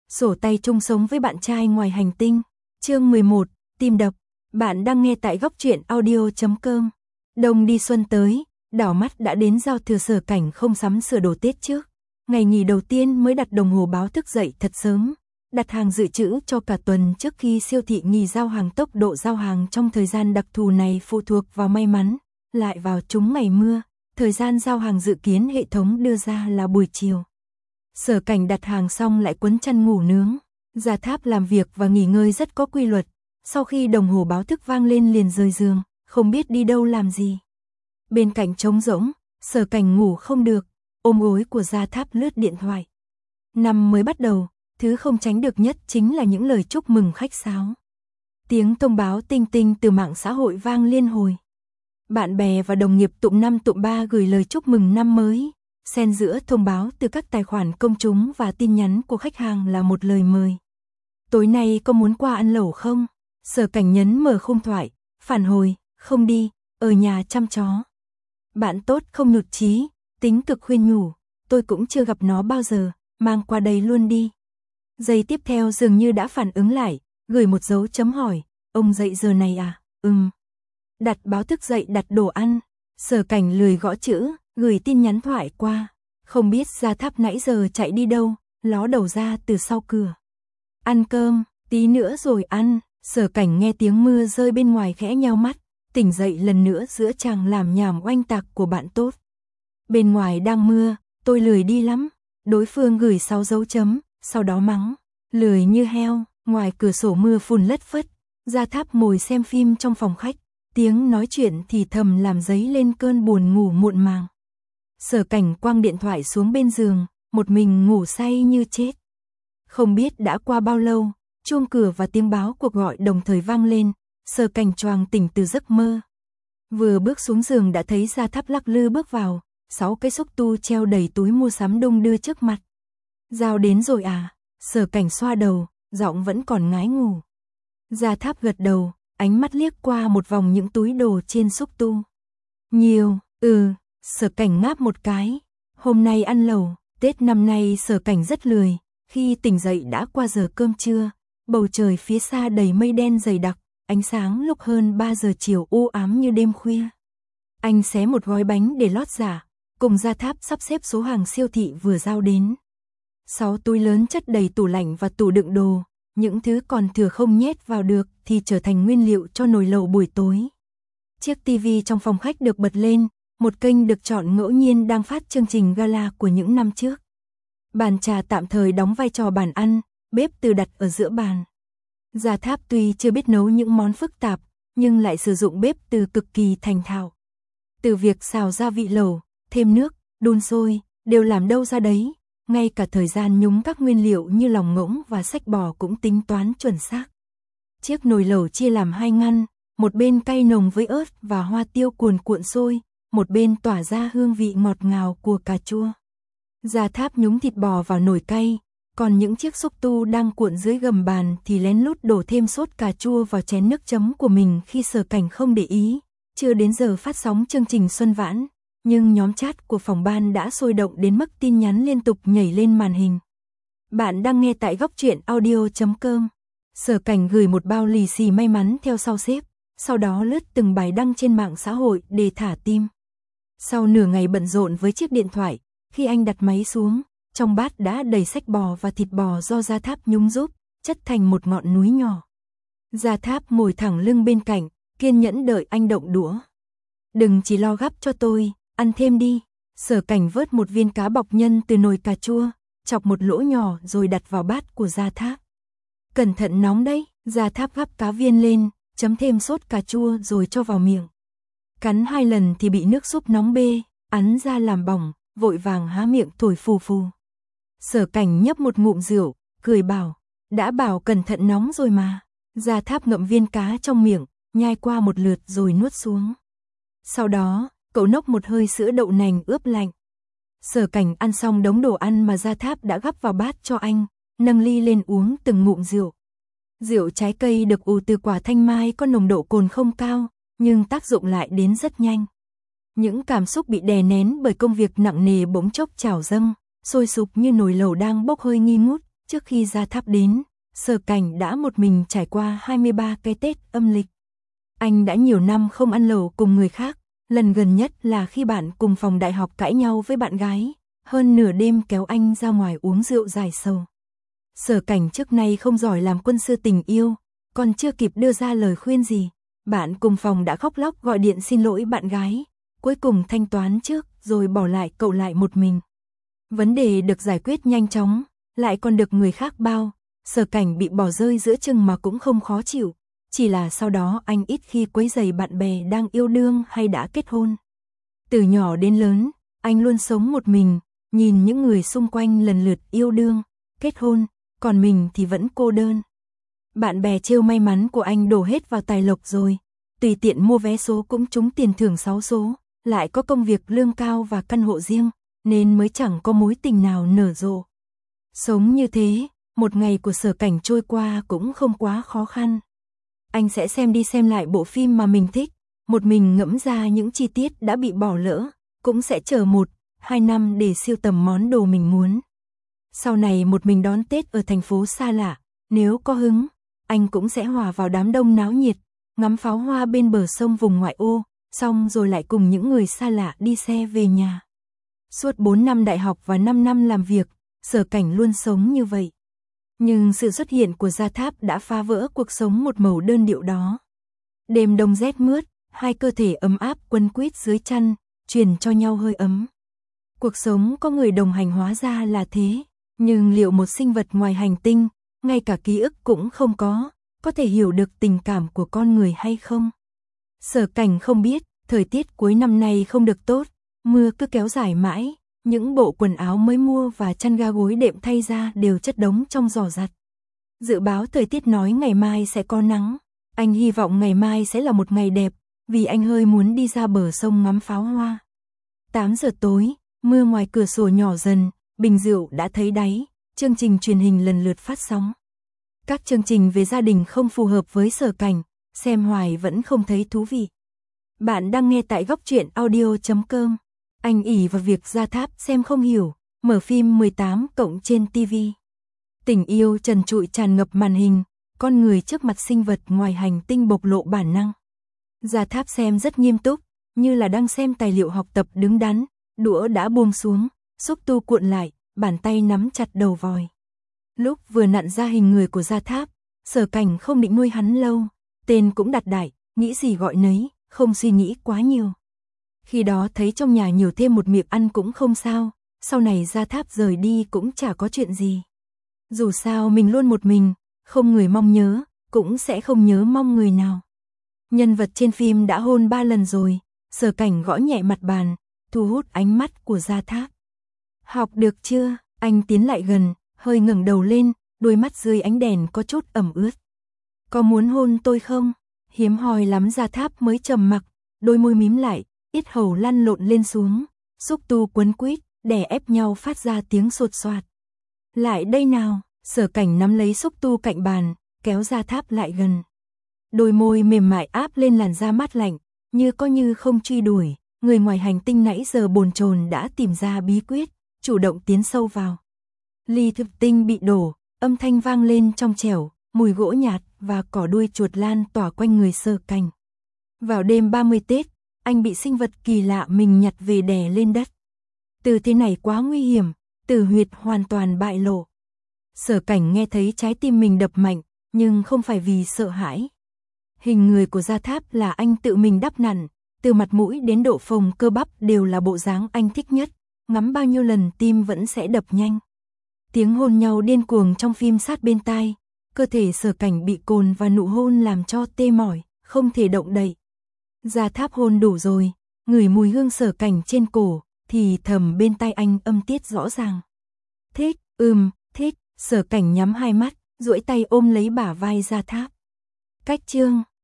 Sổ tay chung sống với bạn trai ngoài hành tinh. Chương 11, tìm đập. Bạn đang nghe tại góc truyện audio.com. Đông đi xuân tới, đảo mắt đã đến giao thừa. Sở Cảnh không sắm sửa đồ Tết trước. Ngày nghỉ đầu tiên mới đặt đồng hồ báo thức dậy thật sớm, đặt hàng dự trữ cho cả tuần trước khi siêu thị nghỉ giao hàng. Tốc độ giao hàng trong thời gian đặc thù này phụ thuộc vào may mắn, lại vào trúng ngày mưa. Thời gian giao hàng dự kiến hệ thống đưa ra là buổi chiều. Sở Cảnh đặt hàng xong lại quấn chăn ngủ nướng. Gia Tháp làm việc và nghỉ ngơi rất có quy luật. Sau khi đồng hồ báo thức vang lên liền rời giường, không biết đi đâu làm gì. Bên cạnh trống rỗng, Sở Cảnh ngủ không được, ôm gối của Gia Tháp lướt điện thoại. Năm mới bắt đầu, thứ không tránh được nhất chính là những lời chúc mừng khách sáo. Tiếng thông báo tinh tinh từ mạng xã hội vang liên hồi. Bạn bè và đồng nghiệp tụm năm tụm ba gửi lời chúc mừng năm mới. Xen giữa thông báo từ các tài khoản công chúng và tin nhắn của khách hàng là một lời mời. Tối nay có muốn qua ăn lẩu không? Sở Cảnh nhấn mở khung thoại, phản hồi, không đi, ở nhà chăm chó. Bạn tốt không nhụt chí, tính cực khuyên nhủ, tôi cũng chưa gặp nó bao giờ, mang qua đây luôn đi. Giây tiếp theo dường như đã phản ứng lại, gửi một dấu chấm hỏi, ông dậy giờ này à? Đặt báo thức dậy đặt đồ ăn. Sở Cảnh lười gõ chữ, gửi tin nhắn thoại qua. Không biết Gia Tháp nãy giờ chạy đi đâu, ló đầu ra từ sau cửa. Ăn cơm, tí nữa rồi ăn. Sở Cảnh nghe tiếng mưa rơi bên ngoài khẽ nheo mắt, tỉnh dậy lần nữa giữa chàng làm nhảm oanh tạc của bạn tốt. Bên ngoài đang mưa, tôi lười đi lắm. Đối phương gửi 6 dấu chấm, sau đó mắng, lười như heo. Ngoài cửa sổ mưa phùn lất phất, Gia Tháp ngồi xem phim trong phòng khách. Tiếng nói chuyện thì thầm làm dấy lên cơn buồn ngủ muộn màng. Sở Cảnh quăng điện thoại xuống bên giường, một mình ngủ say như chết. Không biết đã qua bao lâu, chuông cửa và tiếng báo cuộc gọi đồng thời vang lên. Sở Cảnh choàng tỉnh từ giấc mơ. Vừa bước xuống giường đã thấy Gia Tháp lắc lư bước vào, 6 cái xúc tu treo đầy túi mua sắm đung đưa trước mặt. Giao đến rồi à? Sở Cảnh xoa đầu, giọng vẫn còn ngái ngủ. Gia Tháp gật đầu, ánh mắt liếc qua một vòng những túi đồ trên xúc tu. Nhiều, Sở Cảnh ngáp một cái. Hôm nay ăn lẩu, Tết năm nay Sở Cảnh rất lười. Khi tỉnh dậy đã qua giờ cơm trưa, bầu trời phía xa đầy mây đen dày đặc, ánh sáng lúc hơn 3 giờ chiều u ám như đêm khuya. Anh xé một gói bánh để lót dạ, cùng Gia Tháp sắp xếp số hàng siêu thị vừa giao đến. 6 túi lớn chất đầy tủ lạnh và tủ đựng đồ, những thứ còn thừa không nhét vào được thì trở thành nguyên liệu cho nồi lẩu buổi tối. Chiếc tivi trong phòng khách được bật lên, một kênh được chọn ngẫu nhiên đang phát chương trình gala của những năm trước. Bàn trà tạm thời đóng vai trò bàn ăn, bếp từ đặt ở giữa bàn. Gia Tháp tuy chưa biết nấu những món phức tạp, nhưng lại sử dụng bếp từ cực kỳ thành thạo. Từ việc xào gia vị lẩu, thêm nước, đun sôi, đều làm đâu ra đấy. Ngay cả thời gian nhúng các nguyên liệu như lòng ngỗng và xách bò cũng tính toán chuẩn xác. Chiếc nồi lẩu chia làm 2 ngăn, một bên cay nồng với ớt và hoa tiêu cuồn cuộn sôi, một bên tỏa ra hương vị ngọt ngào của cà chua. Gia Tháp nhúng thịt bò vào nồi cay, còn những chiếc xúc tu đang cuộn dưới gầm bàn thì lén lút đổ thêm sốt cà chua vào chén nước chấm của mình khi Sở Cảnh không để ý. Chưa đến giờ phát sóng chương trình Xuân Vãn, nhưng nhóm chat của phòng ban đã sôi động đến mức tin nhắn liên tục nhảy lên màn hình. Bạn đang nghe tại góc truyện audio.com. Sở Cảnh gửi một bao lì xì may mắn theo sau xếp, sau đó lướt từng bài đăng trên mạng xã hội để thả tim. Sau nửa ngày bận rộn với chiếc điện thoại, khi anh đặt máy xuống, trong bát đã đầy xách bò và thịt bò do Gia Tháp nhúng giúp, chất thành một ngọn núi nhỏ. Gia Tháp ngồi thẳng lưng bên cạnh, kiên nhẫn đợi anh động đũa. Đừng chỉ lo gắp cho tôi, ăn thêm đi. Sở Cảnh vớt một viên cá bọc nhân từ nồi cà chua, chọc một lỗ nhỏ rồi đặt vào bát của Gia Tháp. Cẩn thận nóng đấy. Gia Tháp gắp cá viên lên, chấm thêm sốt cà chua rồi cho vào miệng. Cắn 2 lần thì bị nước súp nóng bê, ắn ra làm bỏng, vội vàng há miệng thổi phù phù. Sở Cảnh nhấp một ngụm rượu, cười bảo, đã bảo cẩn thận nóng rồi mà. Gia Tháp ngậm viên cá trong miệng, nhai qua một lượt rồi nuốt xuống. Sau đó, cậu nốc một hơi sữa đậu nành ướp lạnh. Sở Cảnh ăn xong đống đồ ăn mà Gia Tháp đã gắp vào bát cho anh, nâng ly lên uống từng ngụm rượu. Rượu trái cây được ủ từ quả thanh mai có nồng độ cồn không cao, nhưng tác dụng lại đến rất nhanh. Những cảm xúc bị đè nén bởi công việc nặng nề bỗng chốc trào dâng, sôi sục như nồi lẩu đang bốc hơi nghi ngút, Trước khi Gia Tháp đến, Sở Cảnh đã một mình trải qua 23 cái Tết âm lịch. Anh đã nhiều năm không ăn lẩu cùng người khác, lần gần nhất là khi bạn cùng phòng đại học cãi nhau với bạn gái, hơn nửa đêm kéo anh ra ngoài uống rượu giải sầu. Sở Cảnh trước nay không giỏi làm quân sư tình yêu, còn chưa kịp đưa ra lời khuyên gì, bạn cùng phòng đã khóc lóc gọi điện xin lỗi bạn gái, cuối cùng thanh toán trước rồi bỏ lại cậu lại một mình. Vấn đề được giải quyết nhanh chóng, lại còn được người khác bao, Sở Cảnh bị bỏ rơi giữa chừng mà cũng không khó chịu, chỉ là sau đó anh ít khi quấy rầy bạn bè đang yêu đương hay đã kết hôn. Từ nhỏ đến lớn, anh luôn sống một mình, nhìn những người xung quanh lần lượt yêu đương, kết hôn, còn mình thì vẫn cô đơn. Bạn bè trêu may mắn của anh đổ hết vào tài lộc rồi, tùy tiện mua vé số cũng trúng tiền thưởng 6 số, lại có công việc lương cao và căn hộ riêng, nên mới chẳng có mối tình nào nở rộ. Sống như thế, một ngày của Sở Cảnh trôi qua cũng không quá khó khăn. Anh sẽ xem đi xem lại bộ phim mà mình thích, một mình ngẫm ra những chi tiết đã bị bỏ lỡ, cũng sẽ chờ 1-2 năm để sưu tầm món đồ mình muốn. Sau này một mình đón Tết ở thành phố xa lạ, nếu có hứng, anh cũng sẽ hòa vào đám đông náo nhiệt, ngắm pháo hoa bên bờ sông vùng ngoại ô, xong rồi lại cùng những người xa lạ đi xe về nhà. Suốt 4 năm đại học và 5 năm làm việc, Sở Cảnh luôn sống như vậy. Nhưng sự xuất hiện của Gia Tháp đã phá vỡ cuộc sống một màu đơn điệu đó. Đêm đông rét mướt, hai cơ thể ấm áp quấn quýt dưới chăn, truyền cho nhau hơi ấm. Cuộc sống có người đồng hành hóa ra là thế, nhưng liệu một sinh vật ngoài hành tinh, ngay cả ký ức cũng không có thể hiểu được tình cảm của con người hay không? Sở Cảnh không biết, thời tiết cuối năm nay không được tốt, mưa cứ kéo dài mãi, những bộ quần áo mới mua và chăn ga gối đệm thay ra đều chất đống trong giỏ giặt. Dự báo thời tiết nói ngày mai sẽ có nắng, anh hy vọng ngày mai sẽ là một ngày đẹp, vì anh hơi muốn đi ra bờ sông ngắm pháo hoa. 8 giờ tối, mưa ngoài cửa sổ nhỏ dần, bình rượu đã thấy đáy, chương trình truyền hình lần lượt phát sóng. Các chương trình về gia đình không phù hợp với Sở Cảnh, xem hoài vẫn không thấy thú vị. Bạn đang nghe tại góc truyện audio.com. Anh ỷ vào việc Gia Tháp xem không hiểu, mở phim 18+ trên TV. Tình yêu trần trụi tràn ngập màn hình, con người trước mặt sinh vật ngoài hành tinh bộc lộ bản năng. Gia Tháp xem rất nghiêm túc, như là đang xem tài liệu học tập đứng đắn, đũa đã buông xuống, xúc tu cuộn lại, bàn tay nắm chặt đầu vòi. Lúc vừa nặn ra hình người của Gia Tháp, Sở Cảnh không định nuôi hắn lâu, tên cũng đặt đại, nghĩ gì gọi nấy, không suy nghĩ quá nhiều. Khi đó thấy trong nhà nhiều thêm một miệng ăn cũng không sao, sau này Gia Tháp rời đi cũng chả có chuyện gì. Dù sao mình luôn một mình, không người mong nhớ, cũng sẽ không nhớ mong người nào. Nhân vật trên phim đã hôn 3 lần rồi, Sở Cảnh gõ nhẹ mặt bàn, thu hút ánh mắt của Gia Tháp. Học được chưa? Anh tiến lại gần, hơi ngẩng đầu lên, đôi mắt dưới ánh đèn có chút ẩm ướt. Có muốn hôn tôi không? Hiếm hoi lắm Gia Tháp mới trầm mặc, đôi môi mím lại, yết hầu lăn lộn lên xuống, xúc tu quấn quýt, đè ép nhau phát ra tiếng sột soạt. Lại đây nào, Sở Cảnh nắm lấy xúc tu cạnh bàn, kéo Gia Tháp lại gần. Đôi môi mềm mại áp lên làn da mát lạnh, như có như không truy đuổi, người ngoài hành tinh nãy giờ bồn chồn đã tìm ra bí quyết, chủ động tiến sâu vào. Ly thủy tinh bị đổ, âm thanh vang lên trong trẻo, mùi gỗ nhạt và cỏ đuôi chuột lan tỏa quanh người Sở Cảnh. Vào đêm 30 Tết, anh bị sinh vật kỳ lạ mình nhặt về đè lên đất. Từ thế này quá nguy hiểm, tử huyệt hoàn toàn bại lộ. Sở Cảnh nghe thấy trái tim mình đập mạnh, nhưng không phải vì sợ hãi. Hình người của Gia Tháp là anh tự mình đắp nặn, từ mặt mũi đến độ phồng cơ bắp đều là bộ dáng anh thích nhất, ngắm bao nhiêu lần tim vẫn sẽ đập nhanh. Tiếng hôn nhau điên cuồng trong phim sát bên tai, cơ thể Sở Cảnh bị cồn và nụ hôn làm cho tê mỏi, không thể động đậy. Gia Tháp hôn đủ rồi, ngửi mùi hương Sở Cảnh trên cổ, thì thầm bên tai anh âm tiết rõ ràng. Thích, thích, Sở Cảnh nhắm hai mắt, duỗi tay ôm lấy bả vai Gia Tháp. Cách chương